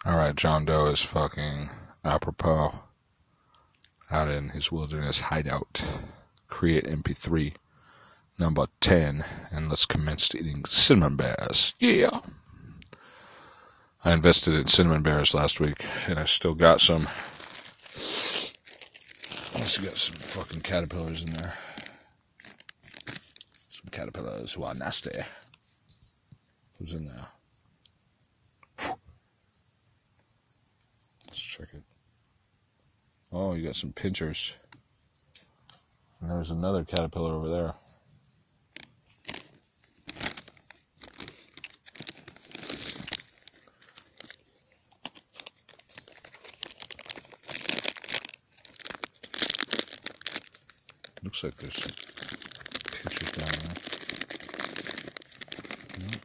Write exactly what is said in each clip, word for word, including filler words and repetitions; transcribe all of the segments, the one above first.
Alright, John Doe is fucking apropos out in his wilderness hideout. Create M P three number ten, and let's commence eating cinnamon bears. Yeah! I invested in cinnamon bears last week, and I still got some. I also got some fucking caterpillars in there. Some caterpillars who are nasty. Who's in there? Let's check it. Oh, you got some pinchers. And there's another caterpillar over there. Looks like there's some pinchers down there. Nope.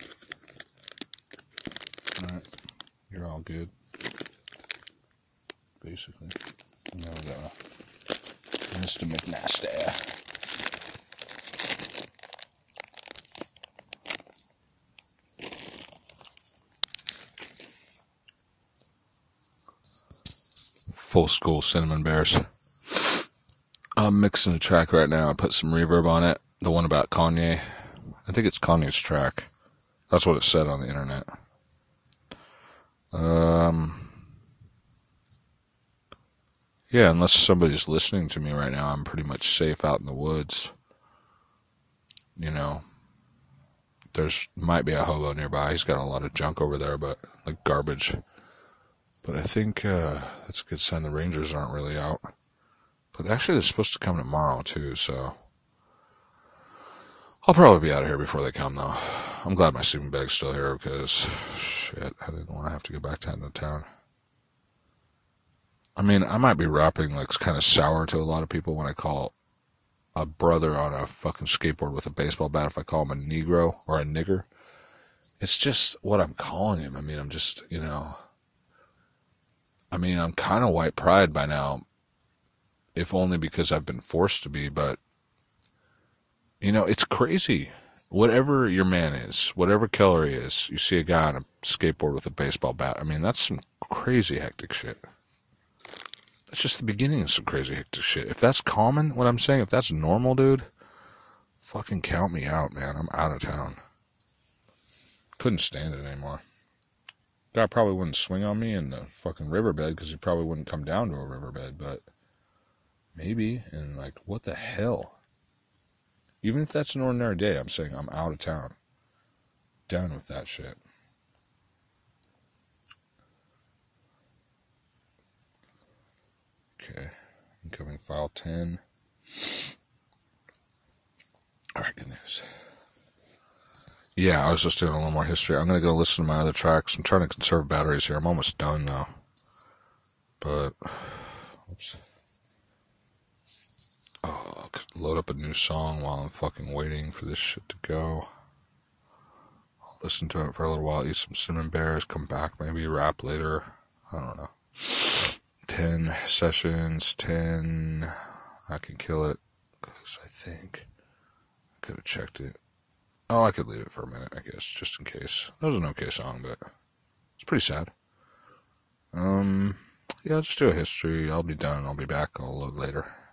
Alright, you're all good. Basically. And there we go. Mister McNasty. Full school cinnamon bears. I'm mixing a track right now. I put some reverb on it. The one about Kanye. I think it's Kanye's track. That's what it said on the internet. Um... Yeah, unless somebody's listening to me right now, I'm pretty much safe out in the woods. You know, there's might be a hobo nearby. He's got a lot of junk over there, but like garbage. But I think uh, that's a good sign the Rangers aren't really out. But actually, they're supposed to come tomorrow too, so I'll probably be out of here before they come, though. I'm glad my sleeping bag's still here because shit, I didn't want to have to go back down to town. I mean, I might be rapping like kind of sour to a lot of people when I call a brother on a fucking skateboard with a baseball bat, if I call him a Negro or a nigger. It's just what I'm calling him. I mean, I'm just, you know, I mean, I'm kind of white pride by now, if only because I've been forced to be, but, you know, it's crazy. Whatever your man is, whatever color he is, you see a guy on a skateboard with a baseball bat. I mean, that's some crazy hectic shit. It's just the beginning of some crazy hectic shit. If that's common, what I'm saying, if that's normal, dude, fucking count me out, man. I'm out of town. Couldn't stand it anymore. Guy probably wouldn't swing on me in the fucking riverbed because he probably wouldn't come down to a riverbed, but maybe. And like, what the hell? Even if that's an ordinary day, I'm saying I'm out of town. Done with that shit. Okay, incoming file ten. Alright, good news. Yeah, I was just doing a little more history. I'm going to go listen to my other tracks. I'm trying to conserve batteries here. I'm almost done now. But, oops. Oh, I could load up a new song while I'm fucking waiting for this shit to go. I'll listen to it for a little while, eat some cinnamon bears, come back, maybe rap later. I don't know. ten sessions, ten, I can kill it, because I think I could have checked it. Oh, I could leave it for a minute, I guess, just in case. That was an okay song, but it's pretty sad. Um, yeah, I'll just do a history, I'll be done, I'll be back, I'll load later.